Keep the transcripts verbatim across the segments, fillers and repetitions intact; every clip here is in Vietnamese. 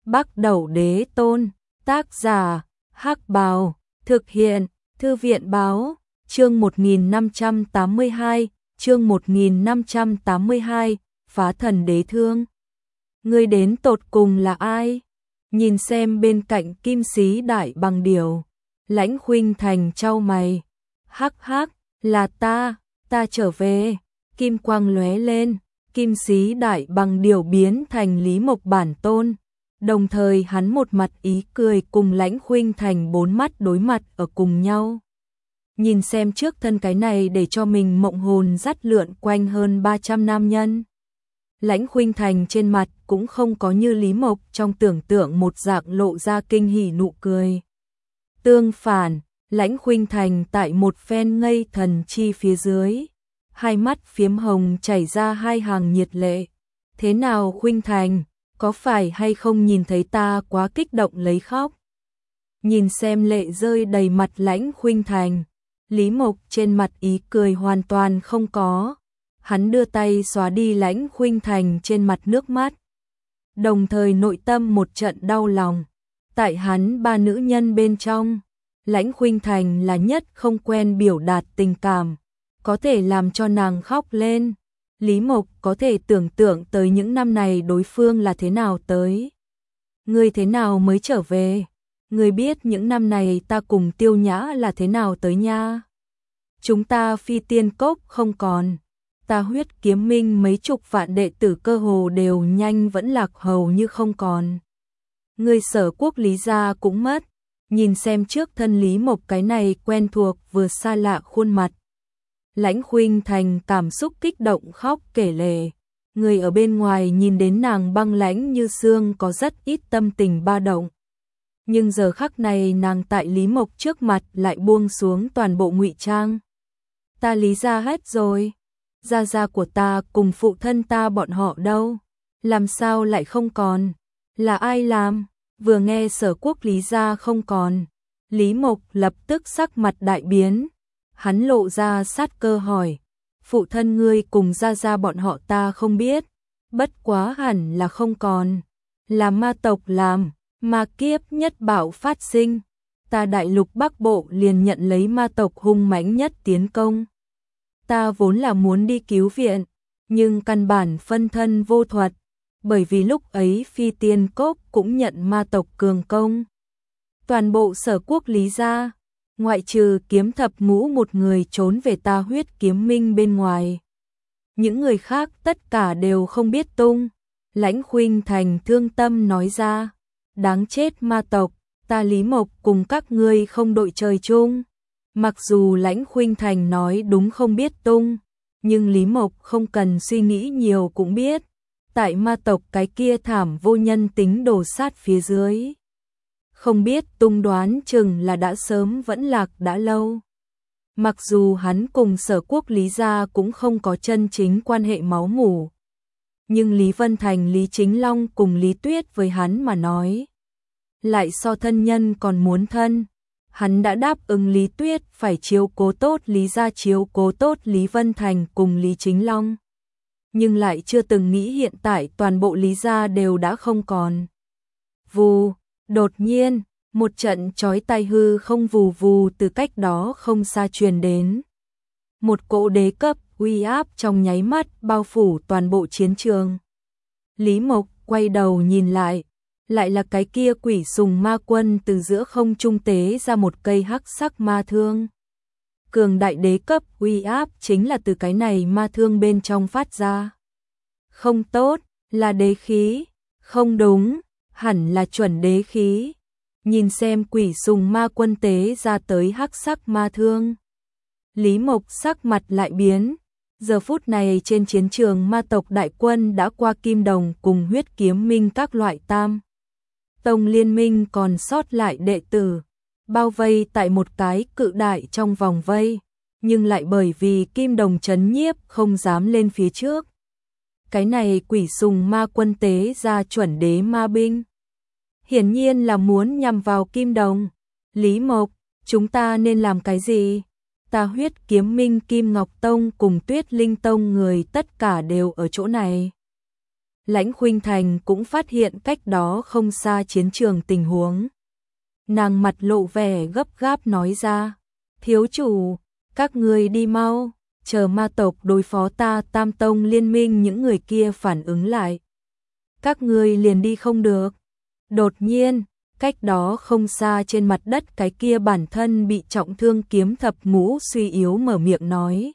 Bắc Đẩu Đế Tôn, tác giả, Hắc Bào, thực hiện, Thư viện Báo, chương một nghìn năm trăm tám mươi hai, chương một nghìn năm trăm tám mươi hai, Phá Thần Đế Thương. Ngươi đến tột cùng là ai? Nhìn xem bên cạnh Kim Sĩ Đại Bằng Điểu, Lãnh Khuynh Thành chau mày. Hắc hắc, là ta, ta trở về. Kim quang lóe lên, Kim Sĩ Đại Bằng Điểu biến thành Lý Mộc bản tôn. Đồng thời hắn một mặt ý cười cùng Lãnh Khuynh Thành bốn mắt đối mặt ở cùng nhau. Nhìn xem trước thân cái này để cho mình mộng hồn dắt lượn quanh hơn ba trăm nam nhân. Lãnh Khuynh Thành trên mặt cũng không có như Lý Mộc trong tưởng tượng một dạng lộ ra kinh hỉ nụ cười. Tương phản, Lãnh Khuynh Thành tại một phen ngây thần chi phía dưới, hai mắt phiếm hồng chảy ra hai hàng nhiệt lệ. Thế nào Khuynh Thành, có phải hay không nhìn thấy ta quá kích động lấy khóc? Nhìn xem lệ rơi đầy mặt Lãnh Khuynh Thành, Lý Mộc trên mặt ý cười hoàn toàn không có. Hắn đưa tay xóa đi Lãnh Khuynh Thành trên mặt nước mắt. Đồng thời nội tâm một trận đau lòng. Tại hắn ba nữ nhân bên trong, Lãnh Khuynh Thành là nhất không quen biểu đạt tình cảm, có thể làm cho nàng khóc lên. Lý Mộc có thể tưởng tượng tới những năm này đối phương là thế nào tới. Ngươi thế nào mới trở về? Ngươi biết những năm này ta cùng Tiêu Nhã là thế nào tới nha? Chúng ta phi tiên cốc không còn. Ta Huyết Kiếm Minh mấy chục vạn đệ tử cơ hồ đều nhanh vẫn lạc hầu như không còn. Ngươi Sở Quốc Lý gia cũng mất. Nhìn xem trước thân Lý Mộc cái này quen thuộc vừa xa lạ khuôn mặt. Lãnh Khuynh Thành cảm xúc kích động khóc kể lể. Người ở bên ngoài nhìn đến nàng băng lãnh như xương có rất ít tâm tình ba động. Nhưng giờ khắc này nàng tại Lý Mộc trước mặt lại buông xuống toàn bộ ngụy trang. Ta Lý gia hết rồi. Gia gia của ta cùng phụ thân ta bọn họ đâu? Làm sao lại không còn? Là ai làm? Vừa nghe Sở Quốc Lý gia không còn, Lý Mộc lập tức sắc mặt đại biến. Hắn lộ ra sát cơ hỏi, phụ thân ngươi cùng gia gia bọn họ ta không biết, bất quá hẳn là không còn. Là ma tộc làm, ma kiếp nhất bảo phát sinh. Ta đại lục Bắc Bộ liền nhận lấy ma tộc hung mãnh nhất tiến công. Ta vốn là muốn đi cứu viện, nhưng căn bản phân thân vô thuật, bởi vì lúc ấy phi tiên cốc cũng nhận ma tộc cường công. Toàn bộ Sở Quốc Lý gia, ngoại trừ Kiếm Thập Ngũ một người trốn về ta Huyết Kiếm Minh bên ngoài. Những người khác tất cả đều không biết tung. Lãnh Khuynh Thành thương tâm nói ra, đáng chết ma tộc, ta Lý Mộc cùng các ngươi không đội trời chung. Mặc dù Lãnh Khuynh Thành nói đúng không biết tung, nhưng Lý Mộc không cần suy nghĩ nhiều cũng biết. Tại ma tộc cái kia thảm vô nhân tính đổ sát phía dưới. Không biết tung đoán chừng là đã sớm vẫn lạc đã lâu. Mặc dù hắn cùng Sở Quốc Lý gia cũng không có chân chính quan hệ máu mủ. Nhưng Lý Vân Thành Lý Chính Long cùng Lý Tuyết với hắn mà nói. Lại so thân nhân còn muốn thân. Hắn đã đáp ứng Lý Tuyết phải chiếu cố tốt Lý gia chiếu cố tốt Lý Vân Thành cùng Lý Chính Long. Nhưng lại chưa từng nghĩ hiện tại toàn bộ Lý gia đều đã không còn. Vù, đột nhiên, một trận chói tai hư không vù vù từ cách đó không xa truyền đến. Một cỗ đế cấp uy áp trong nháy mắt bao phủ toàn bộ chiến trường. Lý Mộc quay đầu nhìn lại, lại là cái kia Quỷ Sùng Ma Quân từ giữa không trung tế ra một cây hắc sắc ma thương. Cường đại đế cấp uy áp chính là từ cái này ma thương bên trong phát ra. Không tốt, là đế khí, không đúng, hẳn là chuẩn đế khí. Nhìn xem Quỷ Sùng Ma Quân tế ra tới hắc sắc ma thương. Lý Mộc sắc mặt lại biến. Giờ phút này trên chiến trường ma tộc đại quân đã qua Kim Đồng cùng Huyết Kiếm Minh các loại tam tông liên minh còn sót lại đệ tử, bao vây tại một cái cự đại trong vòng vây, nhưng lại bởi vì Kim Đồng trấn nhiếp không dám lên phía trước. Cái này Quỷ Sùng Ma Quân tế ra chuẩn đế ma binh. Hiển nhiên là muốn nhằm vào Kim Đồng. Lý Mộc, chúng ta nên làm cái gì? Ta Huyết Kiếm Minh Kim Ngọc Tông cùng Tuyết Linh Tông người tất cả đều ở chỗ này. Lãnh Khuynh Thành cũng phát hiện cách đó không xa chiến trường tình huống. Nàng mặt lộ vẻ gấp gáp nói ra, thiếu chủ, các người đi mau, chờ ma tộc đối phó ta Tam Tông liên minh những người kia phản ứng lại. Các người liền đi không được. Đột nhiên, cách đó không xa trên mặt đất cái kia bản thân bị trọng thương Kiếm Thập Ngũ suy yếu mở miệng nói.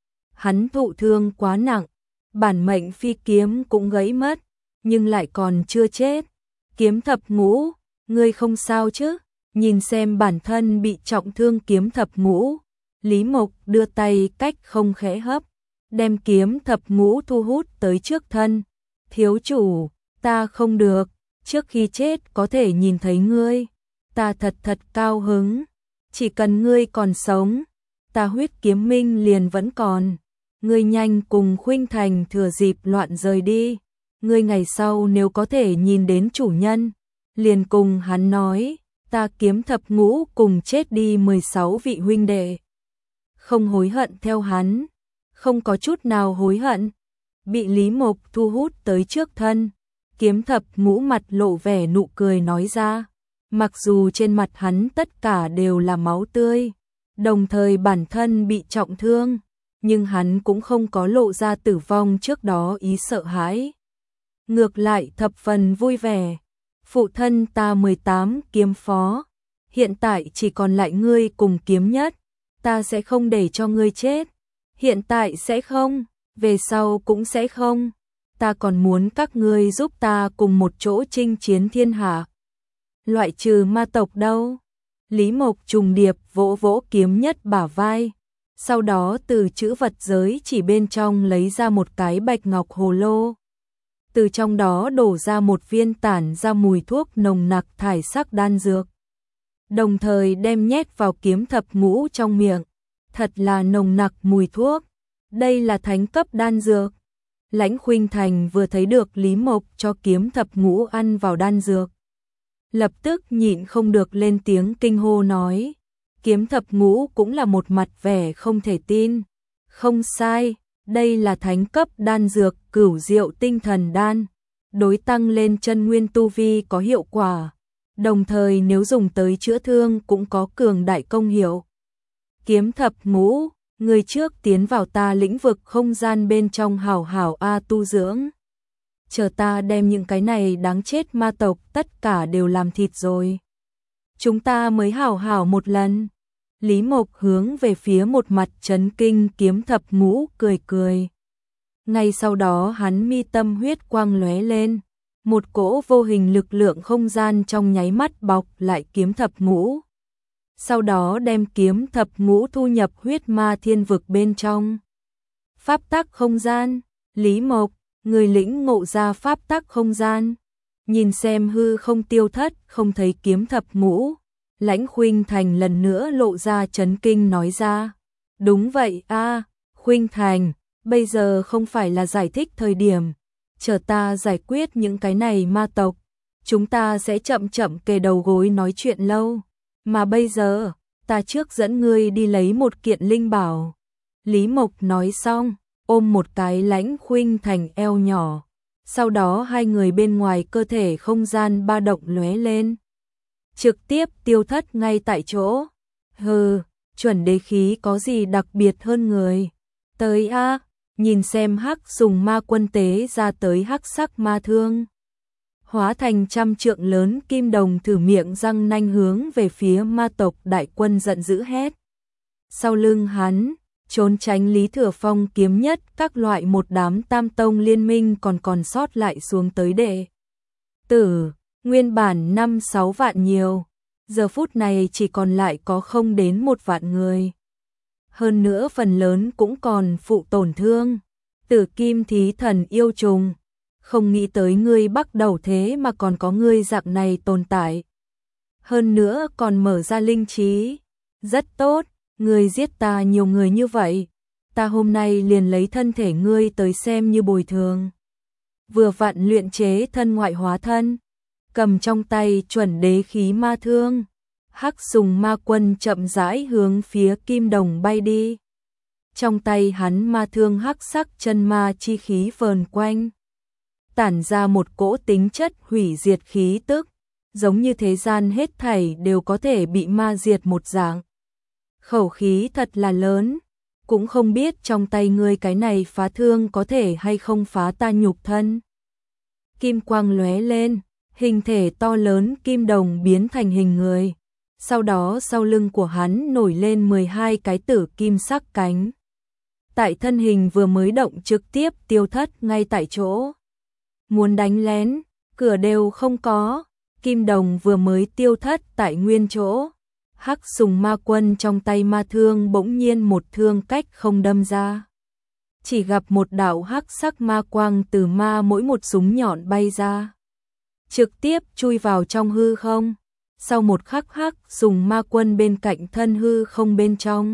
Hắn thụ thương quá nặng, bản mệnh phi kiếm cũng gãy mất, nhưng lại còn chưa chết. Kiếm Thập Ngũ, ngươi không sao chứ? Nhìn xem bản thân bị trọng thương Kiếm Thập Ngũ, Lý Mộc đưa tay cách không khẽ hấp, đem Kiếm Thập Ngũ thu hút tới trước thân. Thiếu chủ, ta không được, trước khi chết có thể nhìn thấy ngươi, ta thật thật cao hứng, chỉ cần ngươi còn sống, ta Huyết Kiếm Minh liền vẫn còn. Ngươi nhanh cùng Khuynh Thành thừa dịp loạn rời đi, ngươi ngày sau nếu có thể nhìn đến chủ nhân, liền cùng hắn nói, ta Kiếm Thập Ngũ cùng chết đi mười sáu vị huynh đệ. Không hối hận theo hắn, không có chút nào hối hận. Bị Lý Mộc thu hút tới trước thân, Kiếm Thập Ngũ mặt lộ vẻ nụ cười nói ra, mặc dù trên mặt hắn tất cả đều là máu tươi, đồng thời bản thân bị trọng thương, nhưng hắn cũng không có lộ ra tử vong trước đó ý sợ hãi. Ngược lại thập phần vui vẻ, phụ thân ta mười tám kiếm phó, hiện tại chỉ còn lại ngươi cùng Kiếm Nhất, ta sẽ không để cho ngươi chết, hiện tại sẽ không, về sau cũng sẽ không, ta còn muốn các ngươi giúp ta cùng một chỗ chinh chiến thiên hạ. Loại trừ ma tộc đâu? Lý Mộc trùng điệp vỗ vỗ Kiếm Nhất bả vai, sau đó từ chữ vật giới chỉ bên trong lấy ra một cái bạch ngọc hồ lô. Từ trong đó đổ ra một viên tản ra mùi thuốc nồng nặc thải sắc đan dược. Đồng thời đem nhét vào Kiếm Thập Ngũ trong miệng. Thật là nồng nặc mùi thuốc. Đây là thánh cấp đan dược. Lãnh Khuynh Thành vừa thấy được Lý Mộc cho Kiếm Thập Ngũ ăn vào đan dược, lập tức nhịn không được lên tiếng kinh hô nói. Kiếm Thập Ngũ cũng là một mặt vẻ không thể tin. Không sai, đây là thánh cấp đan dược Cửu Diệu Tinh Thần Đan, đối tăng lên chân nguyên tu vi có hiệu quả, đồng thời nếu dùng tới chữa thương cũng có cường đại công hiệu. Kiếm Thập Ngũ, người trước tiến vào ta lĩnh vực không gian bên trong hảo hảo a tu dưỡng. Chờ ta đem những cái này đáng chết ma tộc tất cả đều làm thịt rồi, chúng ta mới hảo hảo một lần. Lý Mộc hướng về phía một mặt chấn kinh Kiếm Thập Ngũ cười cười. Ngay sau đó hắn mi tâm huyết quang lóe lên, một cỗ vô hình lực lượng không gian trong nháy mắt bọc lại Kiếm Thập Ngũ. Sau đó đem Kiếm Thập Ngũ thu nhập huyết ma thiên vực bên trong. Pháp tắc không gian, Lý Mộc, người lĩnh ngộ ra pháp tắc không gian. Nhìn xem hư không tiêu thất, không thấy Kiếm Thập Ngũ, Lãnh Khuynh Thành lần nữa lộ ra chấn kinh nói ra. Đúng vậy a, Khuynh Thành, bây giờ không phải là giải thích thời điểm, chờ ta giải quyết những cái này ma tộc, chúng ta sẽ chậm chậm kề đầu gối nói chuyện lâu, mà bây giờ, ta trước dẫn ngươi đi lấy một kiện linh bảo. Lý Mộc nói xong, ôm một cái Lãnh Khuynh Thành eo nhỏ, sau đó hai người bên ngoài cơ thể không gian ba động lóe lên, trực tiếp tiêu thất ngay tại chỗ. Hừ, chuẩn đế khí có gì đặc biệt hơn người? Tới a, nhìn xem hắc dùng ma quân tế ra tới hắc sắc ma thương, hóa thành trăm trượng lớn kim đồng thử miệng răng nanh hướng về phía ma tộc đại quân giận dữ hét. Sau lưng hắn, trốn tránh Lý Thừa Phong Kiếm Nhất các loại một đám tam tông liên minh còn còn sót lại xuống tới đệ tử, nguyên bản năm sáu vạn nhiều, giờ phút này chỉ còn lại có không đến một vạn người. Hơn nữa phần lớn cũng còn phụ tổn thương. Tử Kim Thí Thần yêu trùng, không nghĩ tới ngươi bắt đầu thế mà còn có ngươi dạng này tồn tại. Hơn nữa còn mở ra linh trí. Rất tốt, ngươi giết ta nhiều người như vậy, ta hôm nay liền lấy thân thể ngươi tới xem như bồi thường. Vừa vặn luyện chế thân ngoại hóa thân, cầm trong tay chuẩn đế khí ma thương, hắc sùng ma quân chậm rãi hướng phía kim đồng bay đi. Trong tay hắn ma thương hắc sắc chân ma chi khí vờn quanh. tản ra một cỗ tính chất hủy diệt khí tức, giống như thế gian hết thảy đều có thể bị ma diệt một dạng. Khẩu khí thật là lớn, cũng không biết trong tay ngươi cái này phá thương có thể hay không phá ta nhục thân. Kim quang lóe lên, hình thể to lớn kim đồng biến thành hình người. Sau đó sau lưng của hắn nổi lên mười hai cái tử kim sắc cánh. Tại thân hình vừa mới động trực tiếp tiêu thất ngay tại chỗ. Muốn đánh lén, cửa đều không có, kim đồng vừa mới tiêu thất tại nguyên chỗ. Hắc sùng ma quân trong tay ma thương bỗng nhiên một thương cách không đâm ra. Chỉ gặp một đạo hắc sắc ma quang từ ma mỗi một súng nhọn bay ra. Trực tiếp chui vào trong hư không. Sau một khắc hắc sùng ma quân bên cạnh thân hư không bên trong.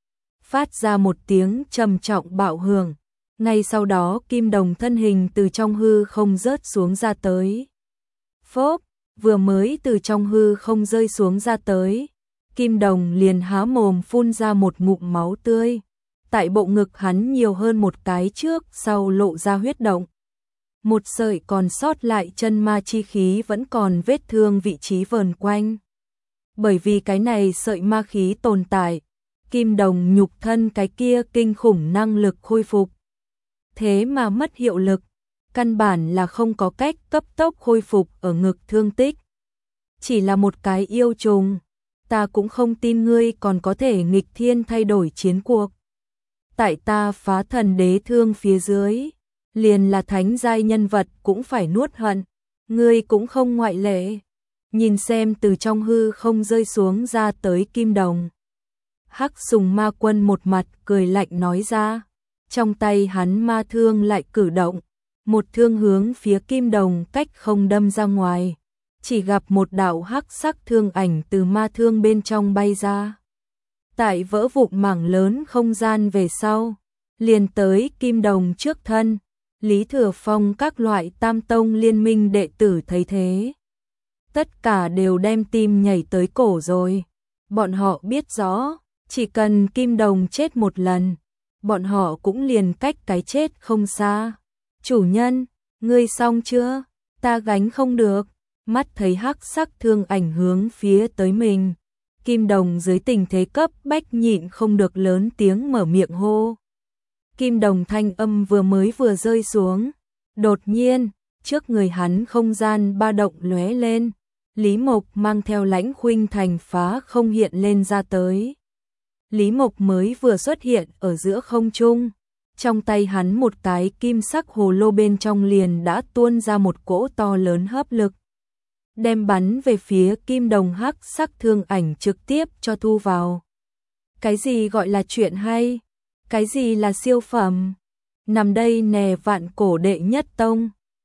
Phát ra một tiếng trầm trọng bạo hưởng. Ngay sau đó kim đồng thân hình từ trong hư không rớt xuống ra tới. Phốp, vừa mới từ trong hư không rơi xuống ra tới. Kim đồng liền há mồm phun ra một ngụm máu tươi. Tại bộ ngực hắn nhiều hơn một cái trước sau lộ ra huyết động. Một sợi còn sót lại chân ma chi khí vẫn còn vết thương vị trí vờn quanh. Bởi vì cái này sợi ma khí tồn tại, kim đồng nhục thân cái kia kinh khủng năng lực khôi phục. Thế mà mất hiệu lực, căn bản là không có cách cấp tốc khôi phục ở ngực thương tích. Chỉ là một cái yêu trùng, ta cũng không tin ngươi còn có thể nghịch thiên thay đổi chiến cuộc. Tại ta phá thần đế thương phía dưới, liền là thánh giai nhân vật cũng phải nuốt hận, ngươi cũng không ngoại lệ. Nhìn xem từ trong hư không rơi xuống ra tới kim đồng. Hắc sùng ma quân một mặt cười lạnh nói ra, trong tay hắn ma thương lại cử động, một thương hướng phía kim đồng cách không đâm ra ngoài. Chỉ gặp một đạo hắc sắc thương ảnh từ ma thương bên trong bay ra. Tại vỡ vụn mảng lớn không gian về sau, liền tới kim đồng trước thân. Lý Thừa Phong các loại tam tông liên minh đệ tử thấy thế. Tất cả đều đem tim nhảy tới cổ rồi. Bọn họ biết rõ, chỉ cần kim đồng chết một lần, bọn họ cũng liền cách cái chết không xa. Chủ nhân, ngươi xong chưa? Ta gánh không được. Mắt thấy hắc sắc thương ảnh hướng phía tới mình. Kim đồng dưới tình thế cấp bách nhịn không được lớn tiếng mở miệng hô. Kim đồng thanh âm vừa mới vừa rơi xuống. Đột nhiên, trước người hắn không gian ba động lóe lên. Lý Mộc mang theo Lãnh Khuynh Thành phá không hiện lên ra tới. Lý Mộc mới vừa xuất hiện ở giữa không trung. Trong tay hắn một cái kim sắc hồ lô bên trong liền đã tuôn ra một cỗ to lớn hấp lực. Đem bắn về phía kim đồng hắc sắc thương ảnh trực tiếp cho thu vào. Cái gì gọi là chuyện hay? Cái gì là siêu phẩm? Nằm đây nè vạn cổ đệ nhất tông.